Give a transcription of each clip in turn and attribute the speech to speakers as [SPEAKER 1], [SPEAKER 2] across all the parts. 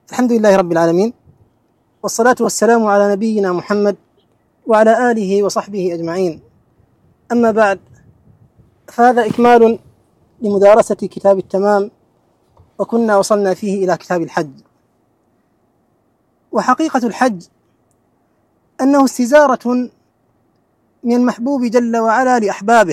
[SPEAKER 1] الحمد لله رب العالمين، والصلاة والسلام على نبينا محمد وعلى آله وصحبه أجمعين. أما بعد، فهذا إكمال لمدارسة كتاب التمام، وكنا وصلنا فيه إلى كتاب الحج. وحقيقة الحج أنه استزارة من المحبوب جل وعلا لأحبابه،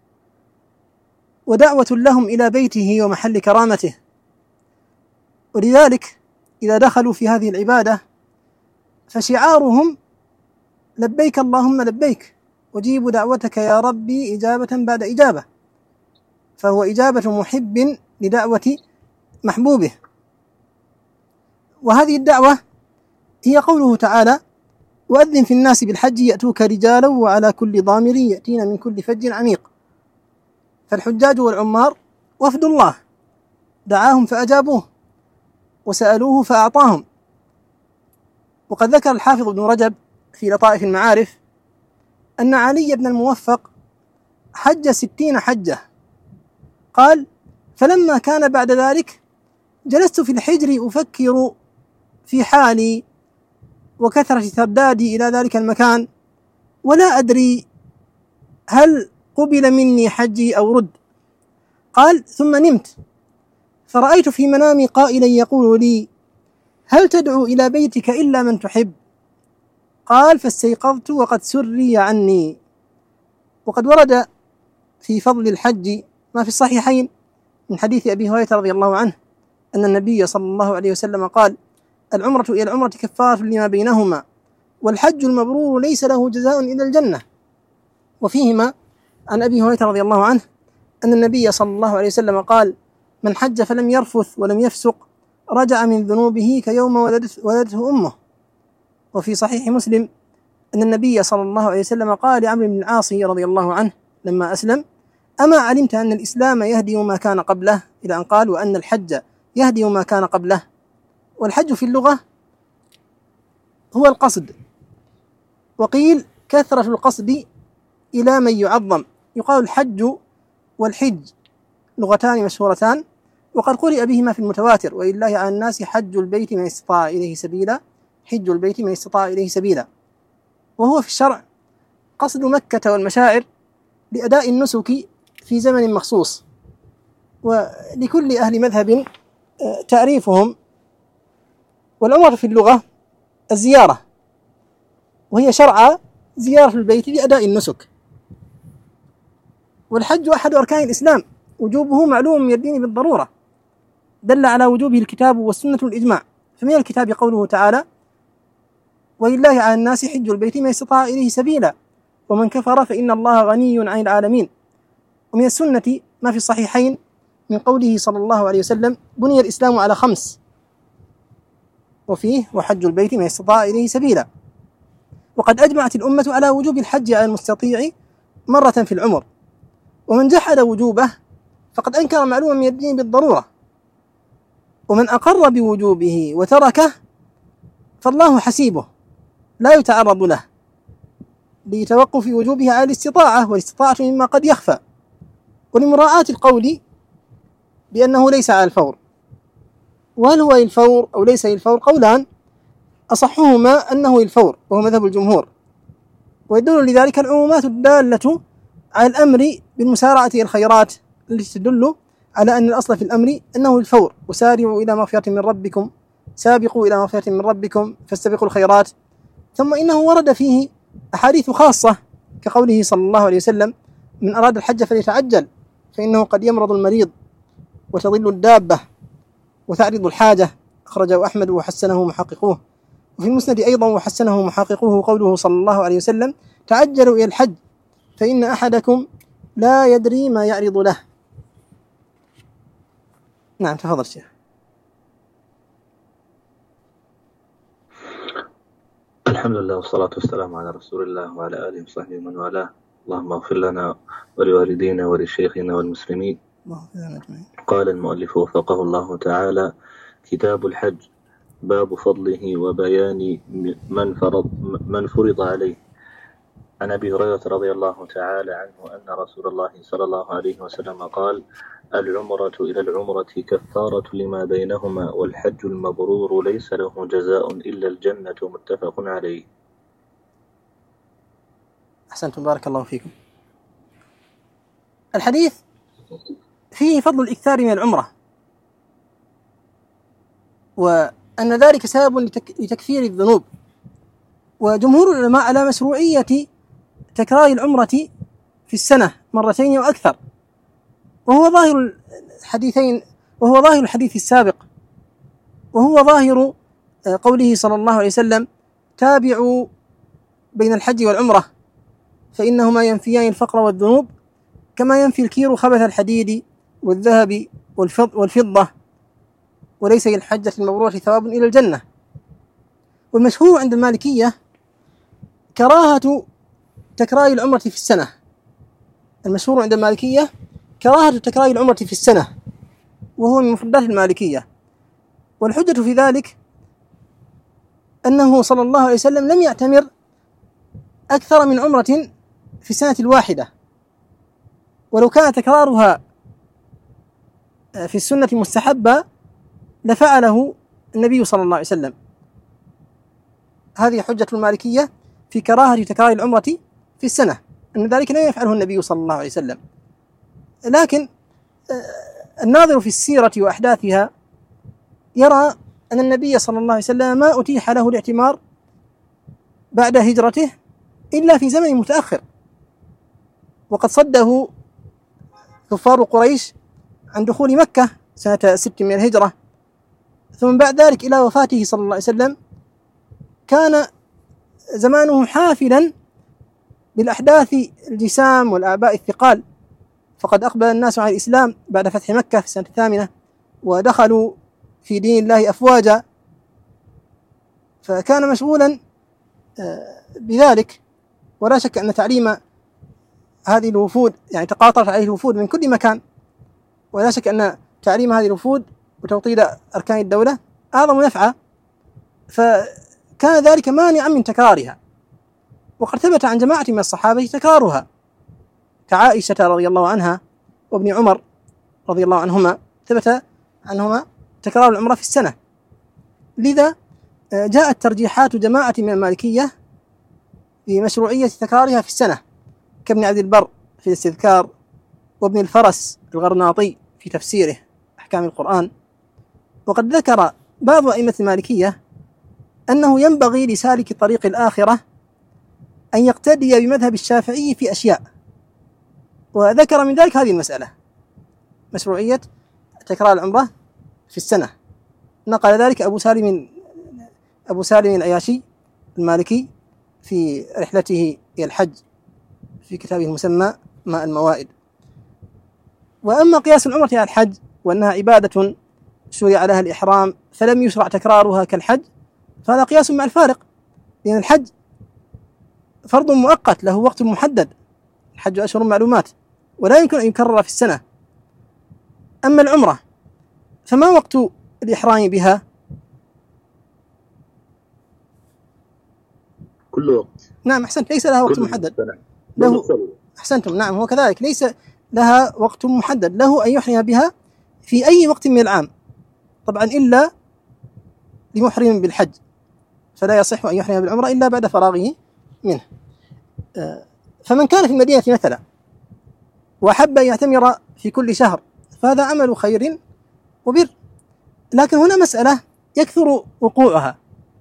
[SPEAKER 1] ودعوة لهم إلى بيته ومحل كرامته. ولذلك إذا دخلوا في هذه العبادة فشعارهم لبيك اللهم لبيك، أجيب دعوتك يا ربي إجابة بعد إجابة، فهو إجابة محب لدعوة محبوبه. وهذه الدعوة هي قوله تعالى: وأذن في الناس بالحج يأتوك رجالا وعلى كل ضامر يأتين من كل فج عميق. فالحجاج والعمار وفد الله، دعاهم فأجابوه وسألوه فأعطاهم. وقد ذكر الحافظ ابن رجب في لطائف المعارف أن علي بن الموفق حج 60 حجة. قال: فلما كان بعد ذلك جلست في الحجر أفكر في حالي وكثرة تردادي إلى ذلك المكان، ولا أدري هل قبل مني حجي أو رد. قال: ثم نمت فرأيت في منامي قائلا يقول لي: هل تدعو إلى بيتك إلا من تحب؟ قال: فاستيقظت وقد سري عني. وقد ورد في فضل الحج ما في الصحيحين من حديث أبي هريرة رضي الله عنه أن النبي صلى الله عليه وسلم قال: العمرة إلى العمرة كفارة لما بينهما، والحج المبرور ليس له جزاء إلا الجنة. وفيهما عن أبي هريرة رضي الله عنه أن النبي صلى الله عليه وسلم قال: من حج فلم يرفث ولم يفسق رجع من ذنوبه كيوم ولدته أمه. وفي صحيح مسلم أن النبي صلى الله عليه وسلم قال لعمرو بن العاص رضي الله عنه لما أسلم: أما علمت أن الإسلام يهدي ما كان قبله، إلى أن قال: وأن الحج يهدي ما كان قبله. والحج في اللغة هو القصد، وقيل كثرة القصد إلى من يعظم. يقال الحج والحج لغتان مشهورتان، وقد قرئ بهما في المتواتر: ولله على الناس حج البيت من استطاع إليه سبيلا، حج البيت من استطاع إليه سبيلا. وهو في الشرع قصد مكة والمشاعر لأداء النسك في زمن مخصوص. ولكل أهل مذهب تعريفهم. والعمرة في اللغة الزيارة، وهي شرع زيارة البيت لأداء النسك. والحج أحد أركان الإسلام، وجوبه معلوم من الدين بالضرورة، دل على وجوبه الكتاب والسنة والإجماع. فمن الكتاب قوله تعالى: ولله على الناس حج البيت من استطاع إليه سبيلا ومن كفر فإن الله غني عن العالمين. ومن السنة ما في الصحيحين من قوله صلى الله عليه وسلم: بني الإسلام على 5، وفيه: وحج البيت من استطاع إليه سبيلا. وقد أجمعت الأمة على وجوب الحج على المستطيع مرة في العمر، ومن جحد وجوبه فقد أنكر معلوما من الدين بالضرورة. ومن أقر بوجوبه وتركه فالله حسيبه لا يتعرض له، لتوقف وجوبه على الاستطاعة، والاستطاعة مما قد يخفى، ولمراعاة القول بأنه ليس على الفور. وهل هو الفور أو ليس الفور؟ قولان، أصحهما أنه الفور وهو مذهب الجمهور. ويدل لذلك العمومات الدالة على الأمر بالمسارعة إلى الخيرات، التي تدل على أن الأصل في الأمر أنه الفور: وسارعوا إلى مغفرة من ربكم، سابقوا إلى مغفرة من ربكم فاستبقوا الخيرات. ثم إنه ورد فيه أحاديث خاصة كقوله صلى الله عليه وسلم: من أراد الحج فليتعجل فإنه قد يمرض المريض وتضل الدابة وتعرض الحاجة. أخرجه أحمد وحسنه محققوه. وفي المسند أيضا وحسنه محققوه قوله صلى الله عليه وسلم: تعجلوا إلى الحج فإن أحدكم لا يدري ما يعرض له. نعم، تفضل شيخ.
[SPEAKER 2] الحمد لله والصلاة والسلام على رسول الله وعلى آله وصحبه ومن والاه. اللهم اغفر لنا ولوالدينا ولشيخنا والمسلمين. قال المؤلف وفقه الله تعالى: كتاب الحج، باب فضله وبيان من فرض عليه. عن أبي هريرة رضي الله تعالى عنه أن رسول الله صلى الله عليه وسلم قال: العمرة إلى العمرة كفارة لما بينهما والحج المبرور ليس له جزاء إلا الجنة متفق عليه.
[SPEAKER 1] أحسنتم بارك الله فيكم. الحديث فيه فضل الإكثار من العمرة، وأن ذلك سبب لتكفير الذنوب، وجمهور العلماء على مشروعية تكرار العمرة في السنة مرتين وأكثر، وهو ظاهر الحديثين، وهو ظاهر الحديث السابق، وهو ظاهر قوله صلى الله عليه وسلم: تابعوا بين الحج والعمرة فإنهما ينفيان الفقر والذنوب كما ينفي الكير خبث الحديد والذهب والفضة، وليس للحجة المبرورة ثواب إلى الجنة. والمشهور عند المالكية كراهة تكرار العمرة في السنة، المشهور عند المالكية كراهة تكرار العمرة في السنة، وهو من مفردات المالكية. والحجة في ذلك أنه صلى الله عليه وسلم لم يعتمر أكثر من عمرة في السنة الواحدة، ولو كان تكرارها في السنة مستحبة لفعله النبي صلى الله عليه وسلم. هذه حجة المالكية في كراهة تكرار العمرة في السنة، أن ذلك لم يفعله النبي صلى الله عليه وسلم. لكن الناظر في السيرة وأحداثها يرى أن النبي صلى الله عليه وسلم ما أتيح له الاعتمار بعد هجرته إلا في زمن متأخر، وقد صده كفار قريش عن دخول مكة سنة 6 من الهجرة، ثم بعد ذلك إلى وفاته صلى الله عليه وسلم كان زمانه حافلا بالأحداث الجسام والآباء الثقال، فقد أقبل الناس على الإسلام بعد فتح مكة في السنة 8، ودخلوا في دين الله أفواجا، فكان مشغولا بذلك. ولا شك أن تعليم هذه الوفود يعني تقاطرت عليه الوفود من كل مكان، ولا شك أن تعليم هذه الوفود وتوطيد أركان الدولة أعظم نفعا، فكان ذلك مانعا من تكرارها. وقد ثبت عن جماعة من الصحابة تكرارها كعائشة رضي الله عنها وابن عمر رضي الله عنهما، ثبت عنهما تكرار العمرة في السنة. لذا جاءت ترجيحات جماعة من المالكية في مشروعية تكرارها في السنة، كابن عبد البر في الاستذكار، وابن الفرس الغرناطي في تفسيره أحكام القرآن. وقد ذكر بعض أئمة المالكية أنه ينبغي لسالك طريق الآخرة أن يقتدي بمذهب الشافعي في أشياء، وذكر من ذلك هذه المسألة، مشروعية تكرار العمرة في السنة. نقل ذلك أبو سالم العياشي المالكي في رحلته إلى الحج في كتابه المسمى ماء الموائد. وأما قياس العمرة على الحج وأنها عبادة شرع لها الإحرام فلم يشرع تكرارها كالحج، فهذا قياس مع الفارق، لأن الحج فرض مؤقت له وقت محدد، الحج أشهر معلومات ولا يمكن أن يكرر في السنة. أما العمرة فما وقت الإحرام بها؟
[SPEAKER 2] كل وقت.
[SPEAKER 1] نعم أحسنت، ليس لها وقت محدد له. أحسنتم، نعم هو كذلك، ليس لها وقت محدد، له أن يحرم بها في أي وقت من العام، طبعا إلا لمحرم بالحج، فلا يصح أن يحرم بالعمرة إلا بعد فراغه منه. فمن كان في المدينة مثلا وأحب أن يعتمر في كل شهر فهذا عمل خير وبر. لكن هنا مسألة يكثر وقوعها،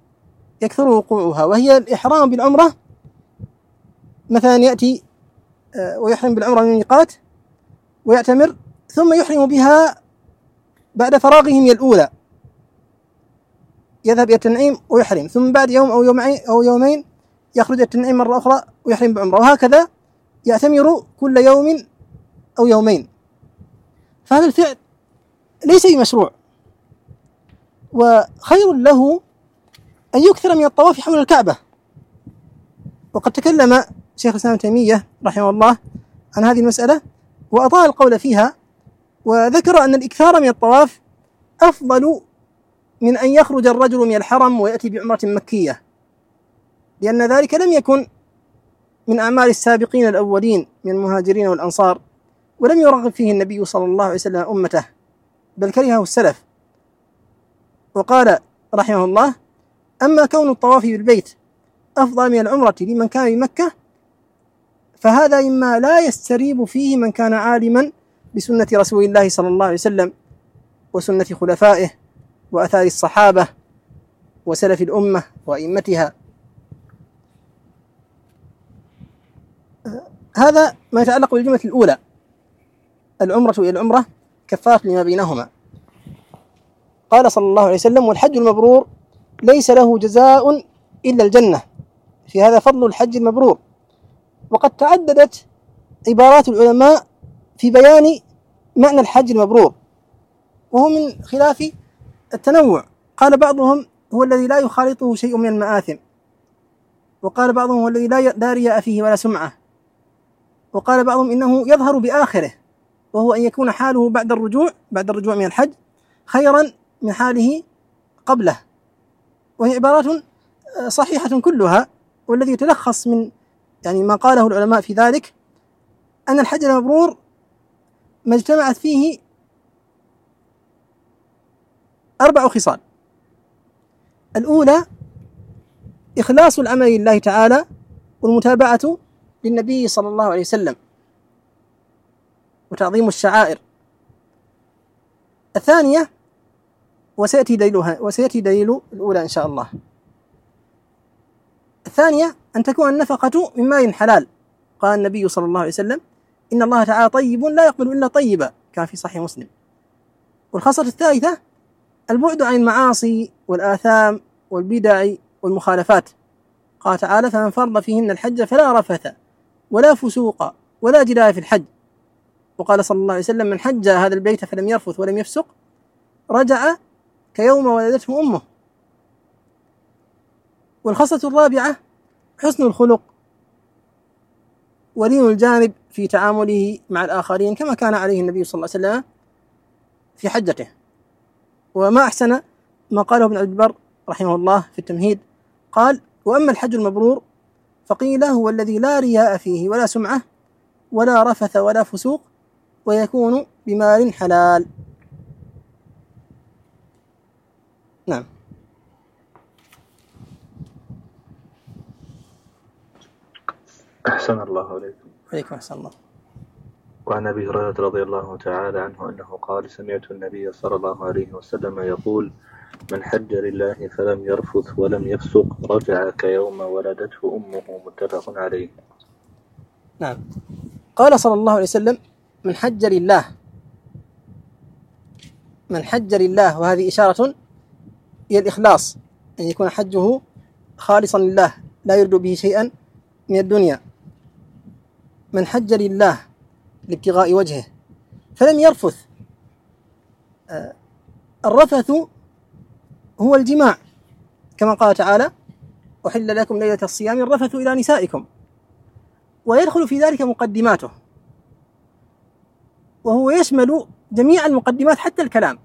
[SPEAKER 1] وهي الإحرام بالعمرة. مثلا يأتي ويحرم بالعمرة من الميقات ويعتمر، ثم يحرم بها بعد فراغه من الأولى، يذهب إلى التنعيم ويحرم، ثم بعد يوم أو يومين يخرج التنعيم مرة أخرى ويحرم بعمرة، وهكذا يعتمر كل يوم أو يومين. فهذا الفعل ليس بمشروع، وخير له أن يكثر من الطواف حول الكعبة. وقد تكلم شيخ الإسلام ابن تيمية رحمه الله عن هذه المسألة وأطال القول فيها، وذكر أن الإكثار من الطواف أفضل من أن يخرج الرجل من الحرم ويأتي بعمرة مكية، لأن ذلك لم يكن من أعمال السابقين الأولين من المهاجرين والأنصار ولم يرغب فيه النبي صلى الله عليه وسلم أمته، بل كرهه السلف. وقال رحمه الله: أما كون الطواف بالبيت أفضل من العمرة لمن كان بمكة فهذا مما لا يستريب فيه من كان عالما بسنة رسول الله صلى الله عليه وسلم وسنة خلفائه وأثار الصحابة وسلف الأمة وأئمتها. هذا ما يتعلق بالجملة الأولى: العمرة إلى العمرة كفارة لما بينهما. قال صلى الله عليه وسلم: والحج المبرور ليس له جزاء إلا الجنة. في هذا فضل الحج المبرور. وقد تعددت عبارات العلماء في بيان معنى الحج المبرور، وهو من خلاف التنوع. قال بعضهم: هو الذي لا يخالطه شيء من المآثم، وقال بعضهم: هو الذي لا رياء فيه ولا سمعة، وقال بعضهم: إنه يظهر بآخره، وهو أن يكون حاله بعد الرجوع من الحج خيرا من حاله قبله. وهي عبارات صحيحة كلها، والذي يتلخص من ما قاله العلماء في ذلك أن الحج المبرور ما اجتمعت فيه 4 خصال: الأولى إخلاص العمل لله تعالى والمتابعة للنبي صلى الله عليه وسلم وتعظيم الشعائر. الثانية وسيأتي دليل الأولى إن شاء الله. الثانية أن تكون النفقة من مال حلال. قال النبي صلى الله عليه وسلم: إن الله تعالى طيب لا يقبل إلا طيبا، كان في صحيح مسلم. والخاصة الثالثة البعد عن المعاصي والآثام والبدع والمخالفات. قال تعالى: فمن فرض فيهن الحج فلا رفث ولا فسوق ولا جدال في الحج. وقال صلى الله عليه وسلم: من حج هذا البيت فلم يرفث ولم يفسق رجع كيوم ولدته أمه. والخاصة الرابعة حسن الخلق ولين الجانب في تعامله مع الآخرين، كما كان عليه النبي صلى الله عليه وسلم في حجته. وما أحسن ما قاله ابن عبد البر رحمه الله في التمهيد، قال: وأما الحج المبرور فقيل هو الذي لا رياء فيه ولا سمعة ولا رفث ولا فسوق ويكون بمال حلال. نعم.
[SPEAKER 2] أحسن الله عليكم.
[SPEAKER 1] عليكم أحسن الله.
[SPEAKER 2] وعن أبي هريرة رضي الله تعالى عنه أنه قال: سمعت النبي صلى الله عليه وسلم يقول: من حج لله فلم يرفث ولم يفسق رجع كيوم ولدته أمه. متفق عليه.
[SPEAKER 1] نعم. قال صلى الله عليه وسلم: من حج لله. من حج لله، وهذه إشارة إلى الإخلاص، أن يكون حجه خالصا لله لا يريد به شيئا من الدنيا. من حج لله لابتغاء وجهه فلم يرفث. الرفث هو الجماع، كما قال تعالى: أحل لكم ليلة الصيام الرفث إلى نسائكم. ويدخل في ذلك مقدماته، وهو يشمل جميع المقدمات حتى الكلام،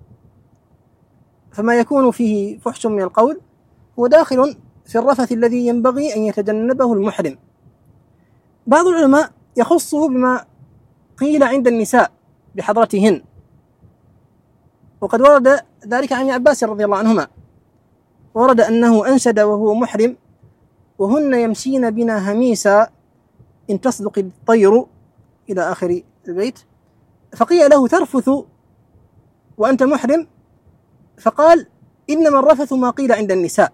[SPEAKER 1] فما يكون فيه فحش من القول هو داخل في الرفث الذي ينبغي أن يتجنبه المحرم. بعض العلماء يخصه بما قيل عند النساء بحضرتهن، وقد ورد ذلك عن ابن عباس رضي الله عنهما، ورد أنه أنشد وهو محرم: وهن يمشين بنا هميسا إن تصدق الطير، إلى آخر البيت. فقيل له: ترفث وأنت محرم؟ فقال: إنما الرفث ما قيل عند النساء.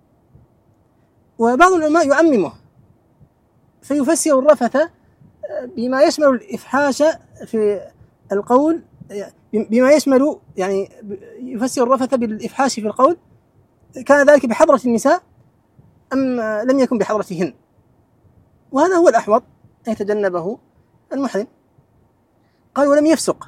[SPEAKER 1] وبعض العلماء يعممه فيفسر الرفث بما يشمل الإفحاش في القول، بما يشمل يفسر الرفث بالإفحاش في القول. كان ذلك بحضرة النساء أم لم يكن بحضرتهن؟ وهذا هو الأحوط أن يتجنبه المحرم. قال: ولم يفسق.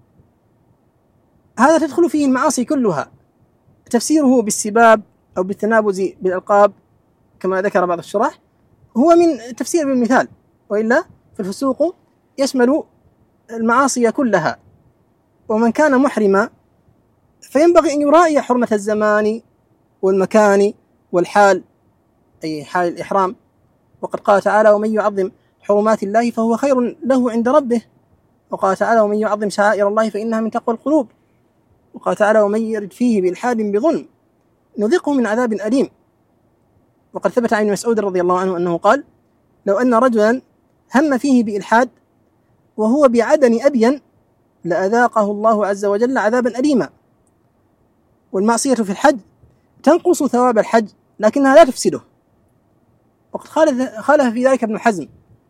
[SPEAKER 1] هذا تدخل فيه المعاصي كلها. تفسيره بالسباب أو بالتنابز بالألقاب كما ذكر بعض الشراح هو من تفسير بالمثال، وإلا فالفسوق يشمل المعاصي كلها. ومن كان محرما فينبغي أن يراعي حرمة الزمان والمكان والحال، أي حال الإحرام. وقد قال تعالى: ومن يعظم حرمات الله فهو خير له عند ربه. وقال تعالى ومن يعظم شعائر الله فإنها من تقوى القلوب. وقال تعالى ومن يرد فيه بإلحاد بظلم نذقه من عذاب أليم. وقد ثبت عن ابن مسعود رضي الله عنه أنه قال لو أن رجلا هم فيه بإلحاد وهو بعدن أبين لأذاقه الله عز وجل عذابا أليما. والمعصية في الحج تنقص ثواب الحج لكنها لا تفسده. وقد خالف في ذلك ابن حزم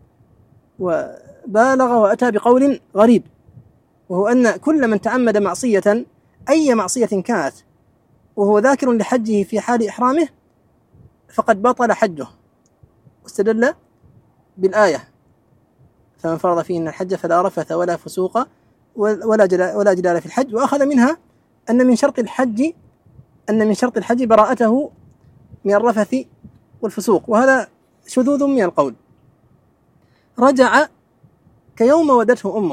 [SPEAKER 1] وبالغ وأتى بقول غريب، وهو أن كل من تعمد معصية أي معصية كانت وهو ذاكر لحجه في حال إحرامه فقد بطل حجه، واستدل بالآية فمن فرض فيهن الحج فلا رفث ولا فسوق ولا جدال في الحج، وأخذ منها أن من شرط الحج براءته من الرفث والفسوق، وهذا شذوذ من القول. رجع كيوم ولدته أمه،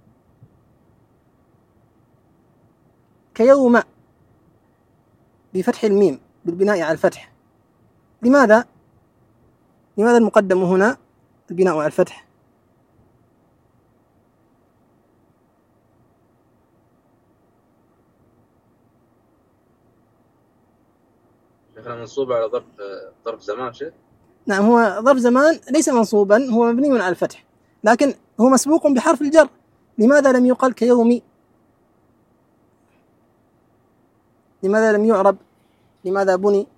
[SPEAKER 1] كيوم بفتح الميم بالبناء على الفتح. لماذا المقدم هنا البناء على الفتح؟
[SPEAKER 2] شيخنا منصوب على ظرف زمان شيء؟
[SPEAKER 1] نعم، هو ظرف زمان ليس منصوبا، هو مبني على الفتح لكن هو مسبوق بحرف الجر. لماذا لم يقل كيوم؟ لماذا لم يعرب؟ لماذا بني؟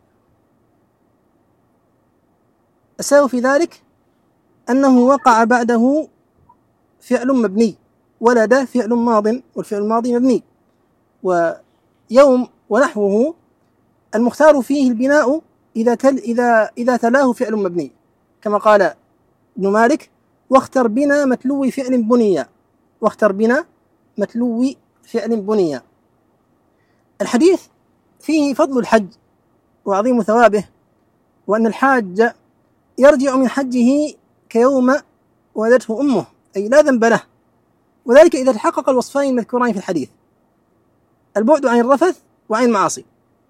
[SPEAKER 1] السبب في ذلك أنه وقع بعده فعل مبني، ولد فعل ماض والفعل الماضي مبني، ويوم ونحوه المختار فيه البناء إذا تلاه فعل مبني، كما قال ابن مالك واختر بنا متلو فعل بنيا، واختر بنا متلو فعل بنيا. الحديث فيه فضل الحج وعظيم ثوابه، وأن الحاج يرجع من حجه كيوم ولدته أمه، أي لا ذنب له، وذلك إذا تحقق الوصفين المذكورين في الحديث: البعد عن الرفث وعن المعاصي.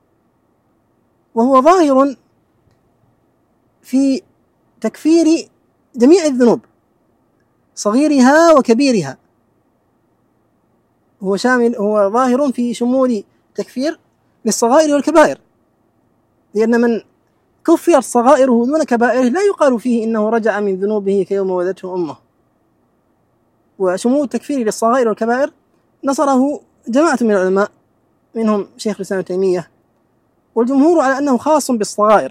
[SPEAKER 1] وهو ظاهر في تكفير جميع الذنوب صغيرها وكبيرها، هو ظاهر في شمول تكفير للصغائر والكبائر، لأن من كفر صغائره دون كبائره لا يقال فيه إنه رجع من ذنوبه كيوم ولدته أمه. وشمول التكفير للصغائر والكبائر نصره جماعة من العلماء منهم شيخ الإسلام ابن تيمية، والجمهور على أنه خاص بالصغائر،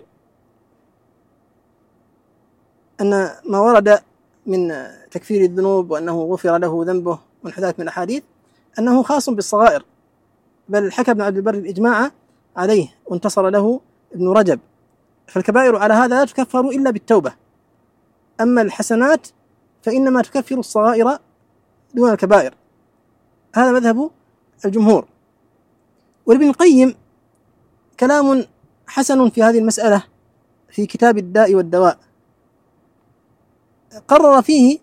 [SPEAKER 1] أن ما ورد من تكفير الذنوب وأنه غفر له ذنبه والحداث من الأحاديث أنه خاص بالصغائر، بل حكى ابن عبد البر الإجماع عليه وانتصر له ابن رجب. فالكبائر على هذا لا تكفر إلا بالتوبة، أما الحسنات فإنما تكفر الصغائر دون الكبائر. هذا مذهب الجمهور. وابن القيم كلام حسن في هذه المسألة في كتاب الداء والدواء، قرر فيه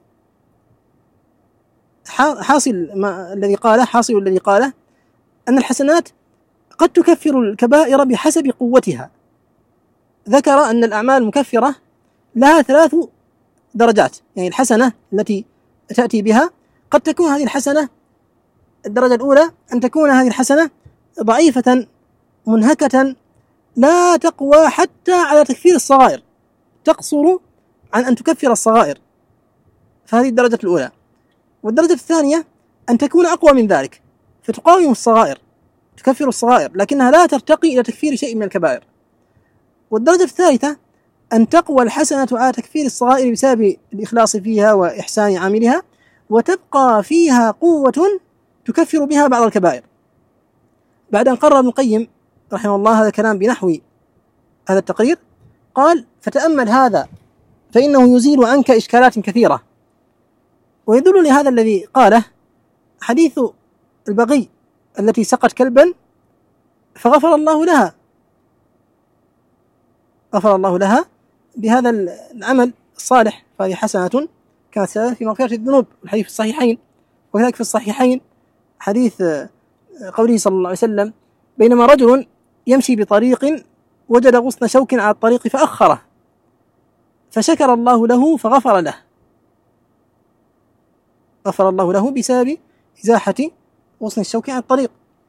[SPEAKER 1] حاصل الذي قاله أن الحسنات قد تكفر الكبائر بحسب قوتها. ذكر أن الأعمال المكفرة لها 3 درجات، يعني الحسنة التي تأتي بها قد تكون هذه الحسنة الدرجة الأولى أن تكون هذه الحسنة ضعيفة منهكة لا تقوى حتى على تكفير الصغائر، تقصر عن أن تكفر الصغائر، فهذه الدرجة الأولى. والدرجة الثانية أن تكون أقوى من ذلك فتقاوم الصغائر، تكفر الصغائر لكنها لا ترتقي إلى تكفير شيء من الكبائر. والدرجة الثالثة أن تقوى الحسنة على تكفير الصغائر بسبب الإخلاص فيها وإحسان عاملها، وتبقى فيها قوة تكفر بها بعض الكبائر. بعد أن قرر ابن القيم رحمه الله هذا الكلام بنحو هذا التقرير قال: فتأمل هذا فإنه يزيل عنك إشكالات كثيرة. ويدل لهذا الذي قاله حديث البغي التي سقت كلبا فغفر الله لها بهذا العمل الصالح، فهذه حسنة كانت سبب في مغفرة الذنوب. الحديث في الصحيحين. وكذلك في الصحيحين حديث قوله صلى الله عليه وسلم: بينما رجل يمشي بطريق وجد غصن شوك على الطريق فأخره فشكر الله له فغفر له. غفر الله له بسبب إزاحة غصن الشوك عن الطريق.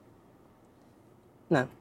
[SPEAKER 1] نعم.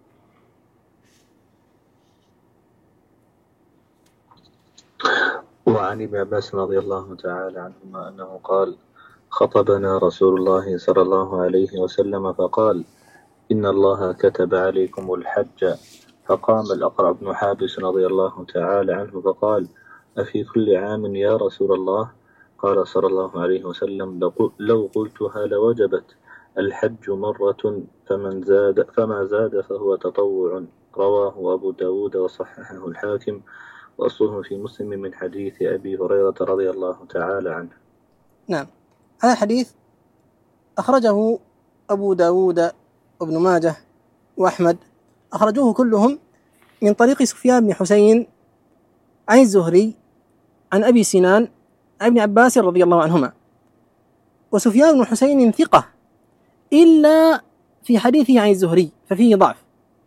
[SPEAKER 2] وعن ابن عباس رضي الله تعالى عنهما أنه قال: خطبنا رسول الله صلى الله عليه وسلم فقال: إن الله كتب عليكم الحج. فقام الأقرع بن حابس رضي الله تعالى عنه فقال: أفي كل عام يا رسول الله؟ قال صلى الله عليه وسلم: لو قلتها لوجبت. الحج مرة فما زاد فهو تطوع. رواه أبو داود وصححه الحاكم، وأصله في مسلم من حديث أبي هريرة رضي الله تعالى عنه.
[SPEAKER 1] نعم. هذا الحديث أخرجه أبو داود وابن ماجه وأحمد، أخرجوه كلهم من طريق سفيان بن حسين عن الزهري عن أبي سنان عن ابن عباس رضي الله عنهما. وسفيان بن حسين ثقة إلا في حديثه عن الزهري ففيه ضعف،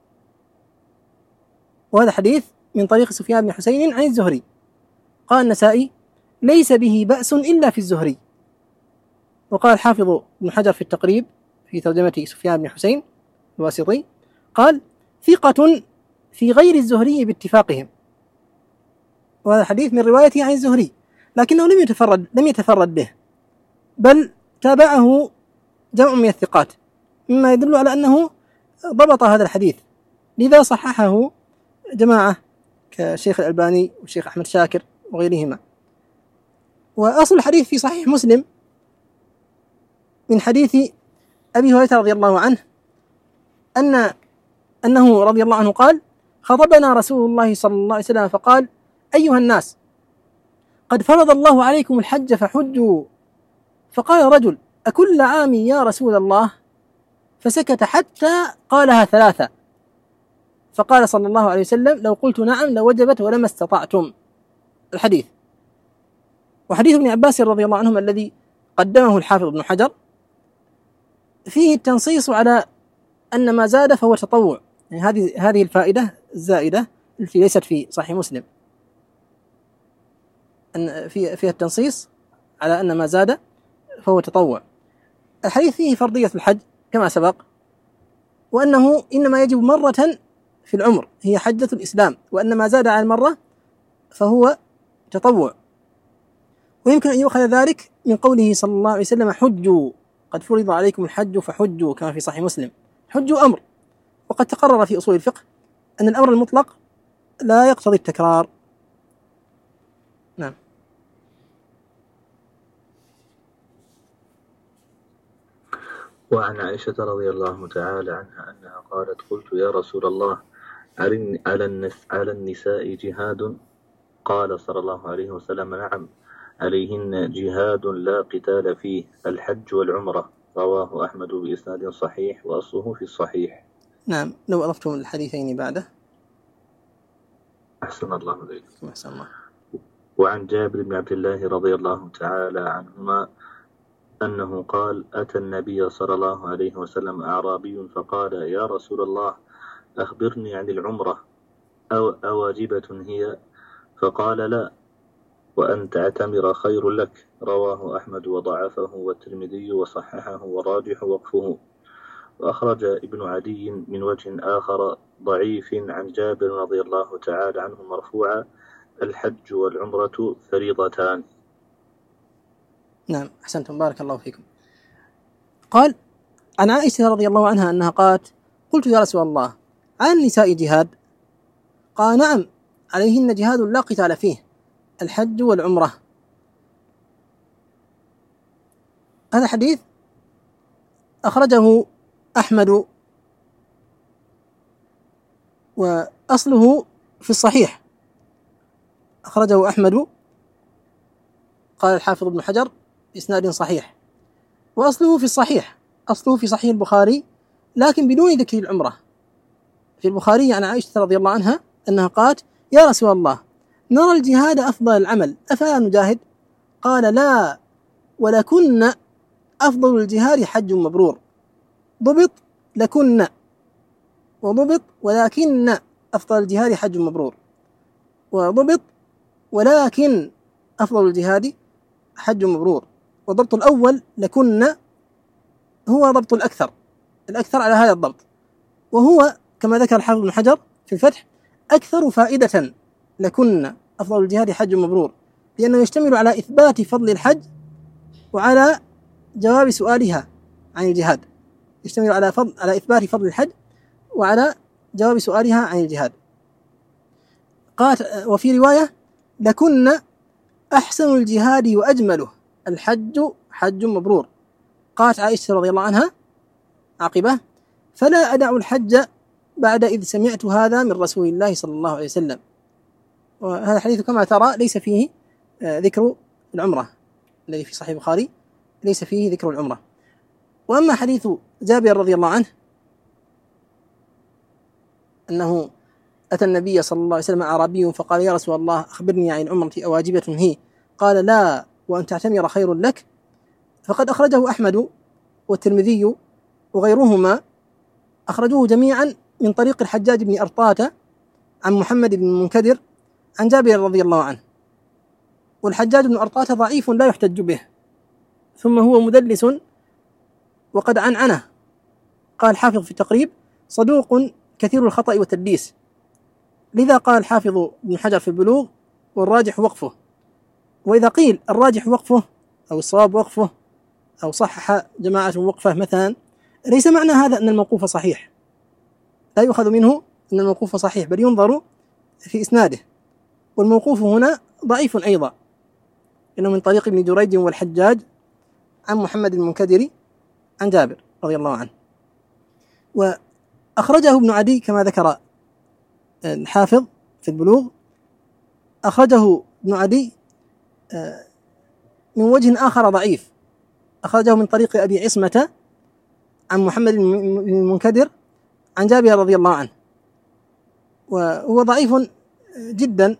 [SPEAKER 1] وهذا حديث من طريق سفيان بن حسين عن الزهري. قال النسائي: ليس به بأس إلا في الزهري. وقال حافظ ابن حجر في التقريب في ترجمة سفيان بن حسين الواسطي قال: ثقة في غير الزهري باتفاقهم. وهذا الحديث من روايته عن الزهري، لكنه لم يتفرد به، بل تابعه جمع من الثقات، مما يدل على أنه ضبط هذا الحديث، لذا صححه جماعة كشيخ الألباني والشيخ أحمد شاكر وغيرهما. وأصل الحديث في صحيح مسلم من حديث أبي هريرة رضي الله عنه أنه رضي الله عنه قال: خطبنا رسول الله صلى الله عليه وسلم فقال: أيها الناس، قد فرض الله عليكم الحج فحجوا. فقال رجل: أكل عام يا رسول الله؟ فسكت حتى قالها ثلاثة، فقال صلى الله عليه وسلم: لو قلت نعم لوجبت ولما استطعتم. الحديث. وحديث ابن عباس رضي الله عنهما الذي قدمه الحافظ ابن حجر فيه التنصيص على أن ما زاد فهو تطوع، يعني هذه الفائدة الزائدة التي ليست في صحيح مسلم، أن فيها التنصيص على أن ما زاد فهو تطوع. الحديث فيه فرضية الحج كما سبق، وأنه إنما يجب مرة في العمر هي حجة الإسلام، وأن ما زاد عن المرة فهو تطوع. ويمكن أن يؤخذ ذلك من قوله صلى الله عليه وسلم: حجوا، قد فرض عليكم الحج فحجوا، كما في صحيح مسلم. حجوا أمر، وقد تقرر في أصول الفقه أن الأمر المطلق لا يقتضي التكرار. نعم.
[SPEAKER 2] وعن عائشة رضي الله تعالى عنها أنها قالت: قلت يا رسول الله، على النساء جهاد؟ قال صلى الله عليه وسلم: نعم، عليهن جهاد لا قتال فيه، الحج والعمرة. رواه أحمد بإسناد صحيح، وأصله في الصحيح.
[SPEAKER 1] نعم. لو أضفتم الحديثين بعده.
[SPEAKER 2] أحسن الله إليك.
[SPEAKER 1] أحسن الله.
[SPEAKER 2] وعن جابر بن عبد الله رضي الله تعالى عنهما أنه قال: أتى النبي صلى الله عليه وسلم أعرابي فقال: يا رسول الله، أخبرني عن العمرة، أواجبة هي؟ فقال: لا، وأن تعتمر خير لك. رواه أحمد وضعفه والترمذي وصححه، والراجح وقفه. وأخرج ابن عدي من وجه آخر ضعيف عن جابر رضي الله تعالى عنه مرفوعا: الحج والعمرة فريضتان.
[SPEAKER 1] نعم. أحسنتم، بارك الله فيكم. قال عن عائشة رضي الله عنها أنها قالت: قلت يا رسول الله، عن النساء جهاد؟ قال: نعم، عليهن جهاد لا قتال فيه، الحج والعمرة. هذا حديث أخرجه أحمد، وأصله في الصحيح، أخرجه أحمد، قال الحافظ ابن حجر بإسناد صحيح، وأصله في الصحيح، أصله في صحيح البخاري لكن بدون ذكر العمرة. في البخاري عن عائشة رضي الله عنها أنها قالت: يا رسول الله، نرى الجهاد أفضل العمل، أفلا نجاهد؟ قال: لا، ولكن أفضل الجهاد حج مبرور. ضبط لكن، وضبط ولكن أفضل الجهاد حج مبرور، وضبط ولكن أفضل الجهاد حج مبرور. والضبط الأول لكن هو ضبط الأكثر على هذا الضبط، وهو كما ذكر الحافظ ابن حجر في الفتح أكثر فائدة لكن أفضل الجهاد حج مبرور، لأنه يشتمل على إثبات فضل الحج وعلى جواب سؤالها عن الجهاد، يشتمل على إثبات فضل الحج وعلى جواب سؤالها عن الجهاد. قالت وفي رواية لكن أحسن الجهاد وأجمله الحج حج مبرور. قالت عائشة رضي الله عنها عقبه فلا أدع الحج بعد إذ سمعت هذا من رسول الله صلى الله عليه وسلم. وهذا الحديث كما ترى ليس فيه ذكر العمرة الذي في صحيح البخاري، ليس فيه ذكر العمرة. وأما حديث جابر رضي الله عنه أنه أتى النبي صلى الله عليه وسلم أعرابي فقال يا رسول الله أخبرني عن العمرة أواجبة هي؟ قال لا وأن تعتمر خير لك. فقد أخرجه أحمد والترمذي وغيرهما، أخرجوه جميعا من طريق الحجاج بن أرطاة عن محمد بن المنكدر عن جابر رضي الله عنه. والحجاج بن أرطاة ضعيف لا يحتج به، ثم هو مدلس وقد عنعنه. قال الحافظ في التقريب صدوق كثير الخطأ والتدليس، لذا قال الحافظ ابن حجر في البلوغ والراجح وقفه. وإذا قيل الراجح وقفه أو الصواب وقفه أو صحح جماعة وقفه مثلا، ليس معنى هذا أن الموقوف صحيح، لا يؤخذ منه أن الموقوف صحيح، بل ينظر في إسناده، والموقوف هنا ضعيف أيضا، إنه من طريق ابن جريج والحجاج عن محمد المنكدر عن جابر رضي الله عنه. وأخرجه ابن عدي كما ذكر الحافظ في البلوغ، أخرجه ابن عدي من وجه آخر ضعيف، أخرجه من طريق أبي عصمة عن محمد بن المنكدر عن جابر رضي الله عنه، وهو ضعيف جدا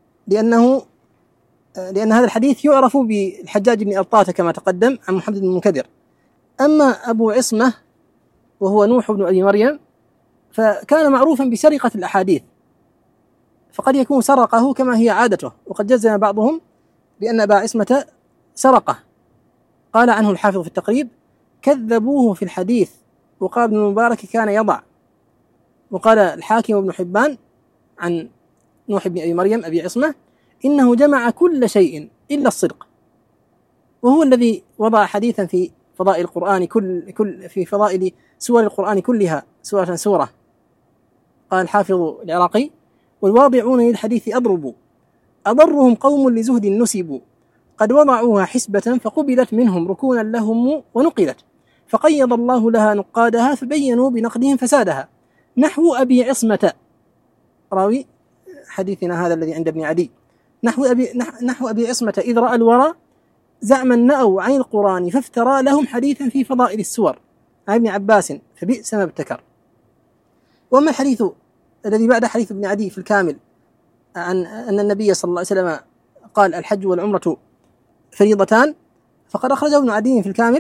[SPEAKER 1] لأن هذا الحديث يعرف بالحجاج بن أرطاة كما تقدم عن محمد بن المنكدر. أما أبو عصمة وهو نوح بن أبي مريم فكان معروفا بسرقة الأحاديث، فقد يكون سرقه كما هي عادته، وقد جزم بعضهم بأن أبا عصمة سرقه. قال عنه الحافظ في التقريب كذبوه في الحديث، وقال ابن المبارك كان يضع. وقال الحاكم وابن حبان عن نوح بن أبي مريم أبي عصمة إنه جمع كل شيء إلا الصدق، وهو الذي وضع حديثا في فضائل القرآن في فضائل سور القرآن كلها سورة سورة. قال الحافظ العراقي والواضعون للحديث أضرهم قوم لزهد نسبوا، قد وضعوها حسبة فقبلت منهم ركونا لهم ونقلت، فقيض الله لها نقادها فبينوا بنقدهم فسادها، نحو أبي عصمة راوي حديثنا هذا الذي عند ابن عدي، نحو أبي عصمة إذ رأى الورى زعما نأوا عن القرآن فافترى لهم حديثا في فضائل السور عن ابن عباس فبئس ما ابتكر. وأما الحديث الذي بعد حديث ابن عدي في الكامل عن أن النبي صلى الله عليه وسلم قال الحج والعمرة فريضتان، فقد أخرجه ابن عدي في الكامل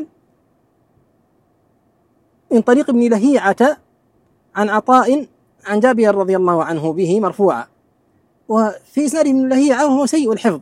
[SPEAKER 1] من طريق ابن لهيعة عن عطاء عن جابر رضي الله عنه به مرفوعا، وفي إسناد ابن لهيعة وهو سيء الحفظ.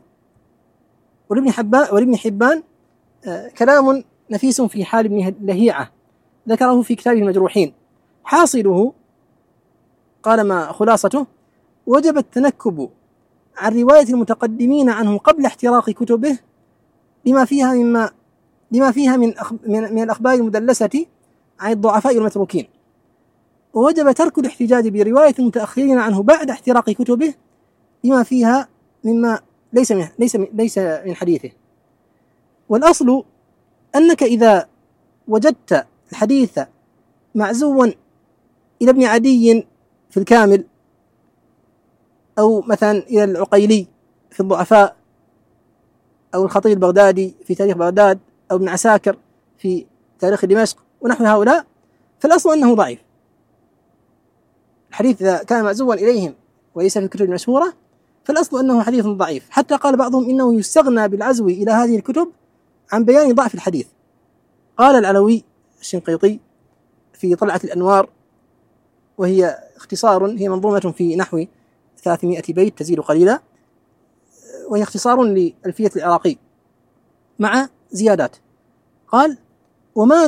[SPEAKER 1] ولابن حبان كلام نفيس في حال ابن لهيعة ذكره في كتابه المجروحين. حاصله قال ما خلاصته وجب التنكب عن رواية المتقدمين عنه قبل احتراق كتبه لما فيها من الأخبار المدلسة عن الضعفاء والمتروكين، ووجب ترك الاحتجاج برواية المتأخرين عنه بعد احتراق كتبه لما فيها مما ليس من حديثه. والأصل أنك إذا وجدت الحديث معزوا إلى ابن عدي في الكامل، أو مثلا إلى العقيلي في الضعفاء، أو الخطيب البغدادي في تاريخ بغداد، أو ابن عساكر في تاريخ دمشق ونحو هؤلاء، فالأصل أنه ضعيف. الحديث إذا كان معزوا إليهم وليس في الكتب المشهورة فالأصل أنه حديث ضعيف، حتى قال بعضهم إنه يستغنى بالعزو إلى هذه الكتب عن بيان ضعف الحديث. قال العلوي الشنقيطي في طلعة الأنوار، وهي اختصار، هي منظومة في نحو 300 بيت تزيد قليلا، وهي اختصار لألفية العراقي مع زيادات. قال وما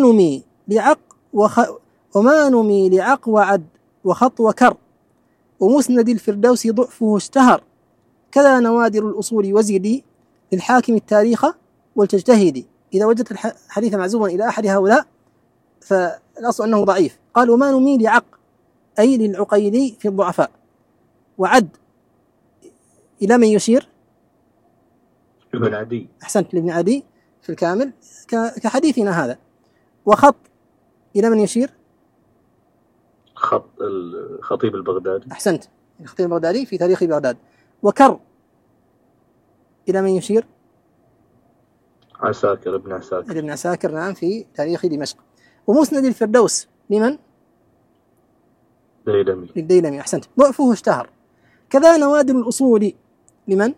[SPEAKER 1] نمي لعق وعد وخط وكر ومسند الفردوس ضعفه اشتهر كذا نوادر الأصول وزيدي للحاكم التاريخ ولتجتهدي. إذا وجدت الحديث معزوما إلى أحد هؤلاء فالأصل أنه ضعيف. قال وما نمي لعق أي للعقيلي في الضعفاء، وعد إلى من يشير؟
[SPEAKER 2] ابن عدي.
[SPEAKER 1] أحسنت، لابن عدي في الكامل كحديثنا هذا. وخط إلى من يشير؟
[SPEAKER 2] الخطيب البغدادي.
[SPEAKER 1] أحسنت، الخطيب البغدادي في تاريخ بغداد. وكر إلى من يشير؟
[SPEAKER 2] عساكر، ابن
[SPEAKER 1] عساكر نعم في تاريخ دمشق. ومسند الفردوس لمن؟ للديلمي. أحسنت، ضعفه اشتهر. كذا نوادر الأصول لمن؟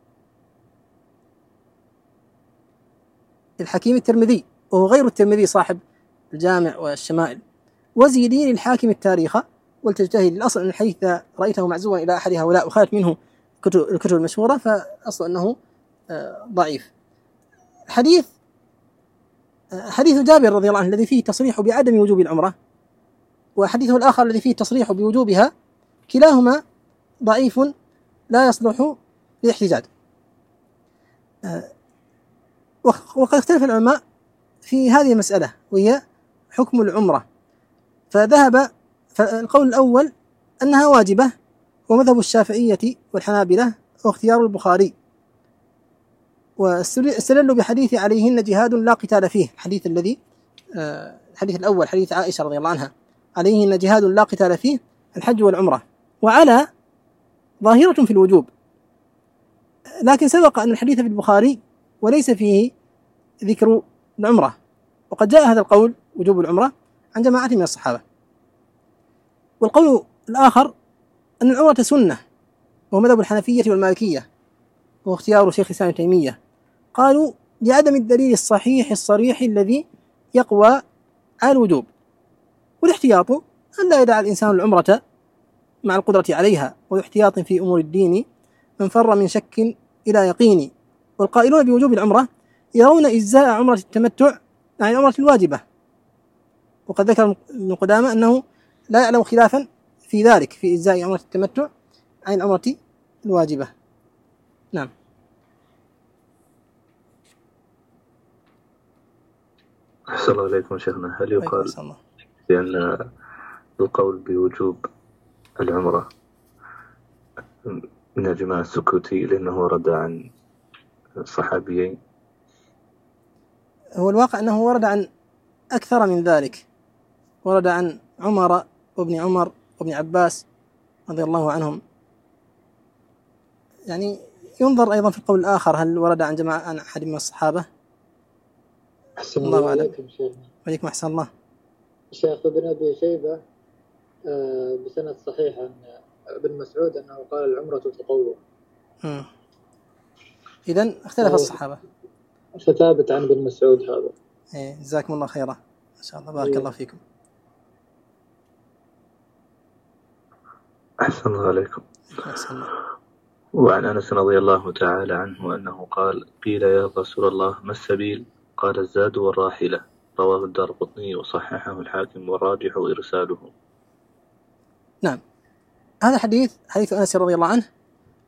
[SPEAKER 1] الحكيم الترمذي، وهو غير الترمذي صاحب الجامع والشمائل. وزيدي للحاكم التاريخ ولتجتهد. الأصل أن الحديث رأيته معزوا إلى أحد هؤلاء وخالت منه الكتب المشهورة فأصل أنه ضعيف. حديث جابر رضي الله عنه الذي فيه تصريح بعدم وجوب العمرة، وحديثه الآخر الذي فيه تصريح بوجوبها، كلاهما ضعيف لا يصلح للاحتجاج. وقد اختلف العلماء في هذه المسألة وهي حكم العمرة، فالقول الأول أنها واجبة ومذهب الشافعية والحنابلة واختيار البخاري، واستدلوا بحديث عليهن جهاد لا قتال فيه، الحديث الأول حديث عائشة رضي الله عنها عليهن جهاد لا قتال فيه الحج والعمرة، وعلى ظاهرة في الوجوب. لكن سبق أن الحديث في البخاري وليس فيه ذكر العمرة، وقد جاء هذا القول وجوب العمرة عن جماعة من الصحابة. والقول الآخر أن العمرة سنة، وهو مذهب الحنفية والمالكية واختيار شيخ الإسلام ابن تيمية. قالوا لعدم الدليل الصحيح الصريح الذي يقوى على الوجوب، والاحتياط أن لا يدع الإنسان العمرة مع القدرة عليها، واحتياط في أمور الدين من فر من شك إلى يقين. والقائلون بوجوب العمرة يرون إجزاء عمرة التمتع عن العمرة الواجبة، وقد ذكر ابن قدامة أنه لا يعلم خلافا في ذلك في إجزاء عمرة التمتع عن العمرة الواجبة. نعم.
[SPEAKER 2] أحسن الله إليكم شيخنا. هل يقال بأن القول بوجوب العمرة من الجماعة السكوتي لأنه ورد عن صحابيين؟
[SPEAKER 1] هو الواقع أنه ورد عن أكثر من ذلك، ورد عن عمر وابن عمر وابن عباس رضي الله عنهم. يعني ينظر أيضا في القول الآخر هل ورد عن جماعة عن أحد من الصحابة.
[SPEAKER 3] أحسن الله عليكم شيخنا.
[SPEAKER 1] وعليكم أحسن الله.
[SPEAKER 3] الشيخ ابن أبي شيبة بسند صحيح عن ابن مسعود أنه قال العمرة تطوع.
[SPEAKER 1] إذن اختلف الصحابة،
[SPEAKER 3] فثابت عن ابن مسعود هذا.
[SPEAKER 1] جزاكم الله خيرا ما شاء الله، بارك الله فيكم.
[SPEAKER 2] أحسن الله عليكم.
[SPEAKER 1] أحسن الله.
[SPEAKER 2] وعن أنس رضي الله تعالى عنه أنه قال قيل يا رسول الله ما السبيل؟ قال الزاد والراحلة. رواه الدارقطني وصححه الحاكم والراجح إرساله.
[SPEAKER 1] نعم، هذا حديث أنس رضي الله عنه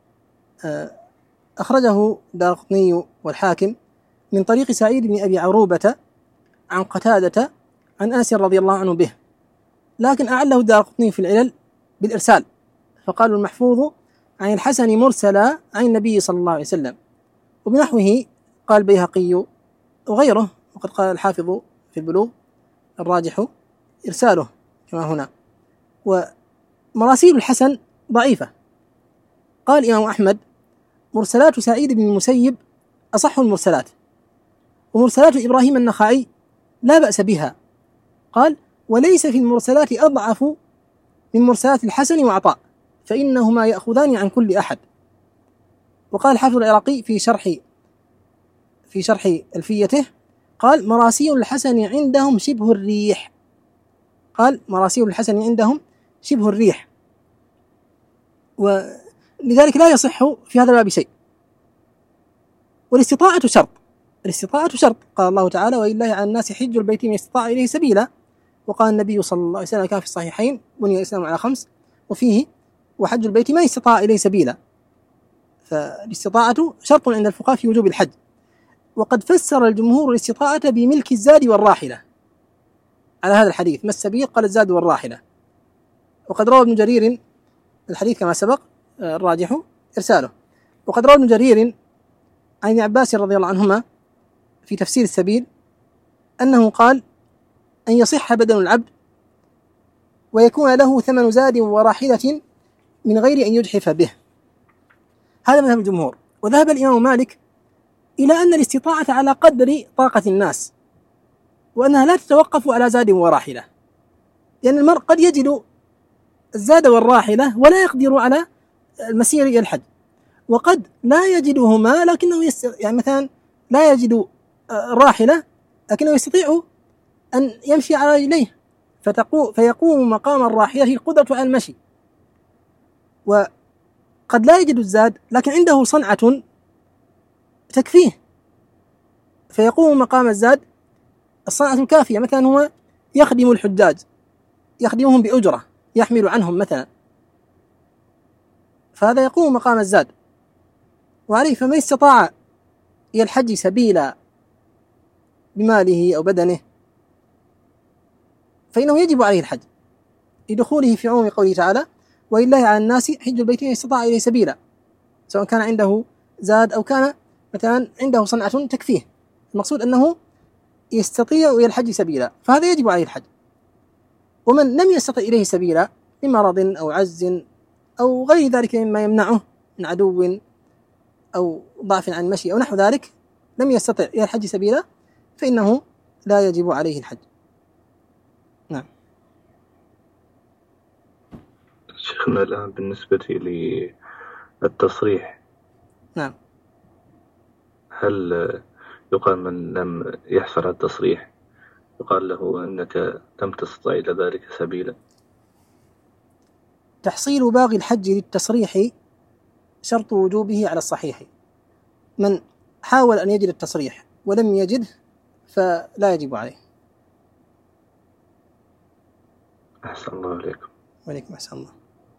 [SPEAKER 1] أخرجه الدارقطني والحاكم من طريق سعيد بن أبي عروبة عن قتادة عن أنس رضي الله عنه به، لكن أعله الدارقطني في العلل بالإرسال، فقالوا المحفوظ عن الحسن مرسلا عن النبي صلى الله عليه وسلم. وبنحوه قال البيهقي وغيره، وقد قال الحافظ في البلوغ الراجح إرساله كما هنا. ومراسيل الحسن ضعيفة. قال الإمام أحمد مرسلات سعيد بن المسيب أصح المرسلات، ومرسلات إبراهيم النخعي لا بأس بها. قال وليس في المرسلات أضعف من مرسلات الحسن وعطاء، فإنهما يأخذان عن كل أحد. وقال الحافظ العراقي في شرح ألفيته قال مراسيل الحسن عندهم شبه الريح. قال مراسيل الحسن عندهم شبه الريح، ولذلك لا يصح في هذا الباب شيء. والاستطاعة شرط، الاستطاعة شرط، قال الله تعالى: ولله على الناس حج البيت من استطاع إليه سبيلا. وقال النبي صلى الله عليه وسلم كان في الصحيحين: بني الإسلام على 5، وفيه: وحج البيت من استطاع إليه سبيلا. فالاستطاعة شرط عند الفقهاء في وجوب الحج. وقد فسر الجمهور الاستطاعة بملك الزاد والراحلة على هذا الحديث: ما السبيل؟ قال: الزاد والراحلة. وقد روى ابن جرير الحديث كما سبق، الراجح إرساله. وقد روى ابن جرير عن ابن عباس رضي الله عنهما في تفسير السبيل أنه قال: أن يصح بدن العبد ويكون له ثمن زاد وراحلة من غير أن يجحف به. هذا مذهب الجمهور. وذهب الإمام مالك إلى أن الاستطاعة على قدر طاقة الناس، وأنها لا تتوقف على زاد وراحلة، لأن المرء قد يجد الزاد والراحلة ولا يقدر على المسير إلى الحج، وقد لا يجدهما لكنه يعني مثلا لا يجد راحلة لكنه يستطيع أن يمشي على رجليه، فيقوم مقام الراحلة القدرة على المشي. وقد لا يجد الزاد لكن عنده صنعة تكفيه، فيقوم مقام الزاد الصنعة الكافية. مثلا هو يخدم الحجاج، يخدمهم بأجرة، يحمل عنهم مثلا، فهذا يقوم مقام الزاد. وعليه فمن استطاع إلى الحج سبيلا بماله أو بدنه فإنه يجب عليه الحج، لدخوله في عموم قوله تعالى: ولله على الناس حج البيت من استطاع إليه سبيلا، سواء كان عنده زاد أو كان مثلا عنده صنعة تكفيه. المقصود أنه يستطيع إلى الحج سبيلا، فهذا يجب عليه الحج. ومن لم يستطع إليه سبيلا لمرض أو عجز أو غير ذلك مما يمنعه من عدو أو ضعف عن المشي أو نحو ذلك، لم يستطع إلى الحج سبيلا، فإنه لا يجب عليه الحج. نعم.
[SPEAKER 2] شيخنا الآن بالنسبة للتصريح،
[SPEAKER 1] نعم،
[SPEAKER 2] هل يقال من لم يحصل على التصريح يقال له أنك لم تستطع إلى ذلك سبيلا؟
[SPEAKER 1] تحصيل باغي الحج للتصريح شرط وجوبه على الصحيح. من حاول أن يجد التصريح ولم يجده فلا يجب عليه.
[SPEAKER 2] أحسن الله عليكم.
[SPEAKER 1] وعليكم أحسن الله.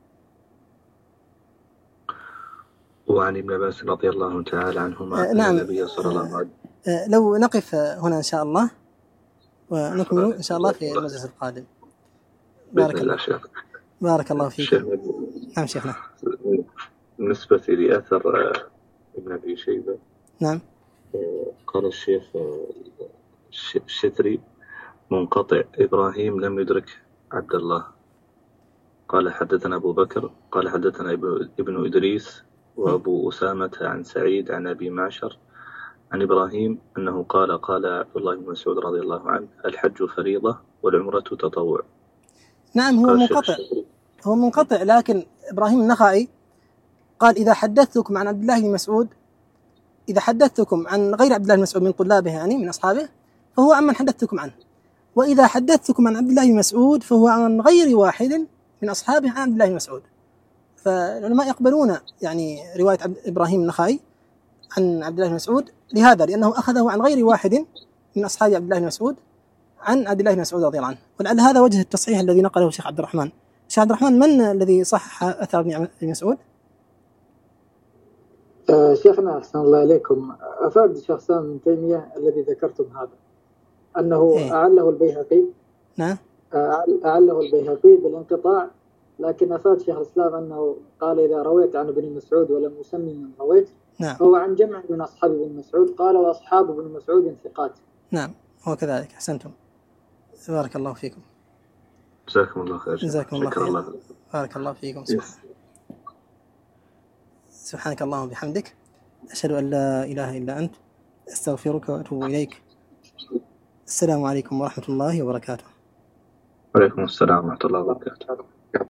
[SPEAKER 2] وعن ابن عباس رضي الله تعالى عنهما أن النبي صلى الله عليه وسلم.
[SPEAKER 1] لو نقف هنا إن شاء الله ونكمل إن شاء الله في المجلس القادم. بارك الله شيخ. بارك الله فيك. نعم شيخنا.
[SPEAKER 2] بالنسبة لأثر ابن أبي شيبة،
[SPEAKER 1] نعم،
[SPEAKER 2] قال الشيخ الشتري: منقطع، إبراهيم لم يدرك عبد الله. قال: حدثنا أبو بكر قال حدثنا ابن إدريس وأبو أسامة عن سعيد عن أبي معشر عن إبراهيم أنه قال عبد الله بن مسعود رضي الله عنه: الحج فريضة والعمرة تطوع.
[SPEAKER 1] نعم، هو منقطع، لكن إبراهيم النخعي قال: إذا حدثتكم عن عبد الله بن مسعود، إذا حدثتكم عن غير عبد الله بن مسعود من طلابه يعني من أصحابه فهو عمن حدثتكم عنه، وإذا حدثتكم عن عبد الله بن مسعود فهو عن غير واحد من أصحابه عن عبد الله بن مسعود. فالعلماء يقبلون يعني رواية إبراهيم النخعي عن عبد الله بن مسعود لهذا، لأنه أخذه عن غير واحد من أصحاب عبد الله بن مسعود عن عبد الله بن مسعود رضي الله عنه. ولعل هذا وجه التصحيح الذي نقله الشيخ عبد الرحمن. الشيخ عبد الرحمن، من الذي صحح أثر ابن مسعود؟
[SPEAKER 3] شيخنا أحسن الله عليكم، أفاد الشيخ الإسلام ابن تيمية الذي ذكرتم هذا أنه أعله البيهقي.
[SPEAKER 1] نعم،
[SPEAKER 3] أعله البيهقي بالانقطاع، لكن أفاد شيخ الإسلام أنه قال: إذا رويت عن ابن مسعود ولم يسمي من رويت،
[SPEAKER 1] نعم،
[SPEAKER 3] هو عن جمع من أصحاب ابن مسعود. قال: وأصحاب ابن مسعود ثقات.
[SPEAKER 1] نعم، هو كذلك. أحسنتم، بارك الله فيكم.
[SPEAKER 2] جزاكم الله خير.
[SPEAKER 1] جزاكم الله خير. بارك الله فيكم. سبحانك اللهم وبحمدك، أشهد أن لا إله إلا أنت، أستغفرك وأتوب إليك. السلام عليكم ورحمة الله وبركاته.
[SPEAKER 2] وعليكم السلام ورحمة الله وبركاته.